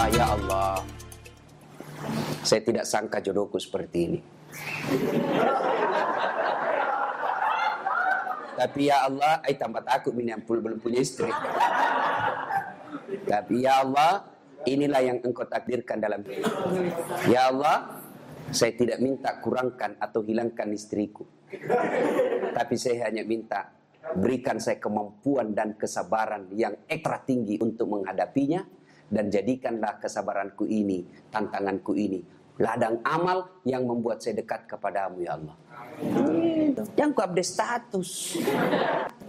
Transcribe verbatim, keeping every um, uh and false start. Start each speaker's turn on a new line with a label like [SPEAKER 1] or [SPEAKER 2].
[SPEAKER 1] Allah, ya Allah, saya tidak sangka jodohku seperti ini. Tapi ya Allah, ai tambah takut ini yang belum punya istri. Tapi ya Allah, inilah yang engkau takdirkan dalam hidup. Ya Allah, saya tidak minta kurangkan atau hilangkan istriku. Tapi saya hanya minta berikan saya kemampuan dan kesabaran yang ekstra tinggi untuk menghadapinya. Dan jadikanlah kesabaranku ini, tantanganku ini, ladang amal yang membuat saya dekat kepadamu ya Allah. Jangan ku update status.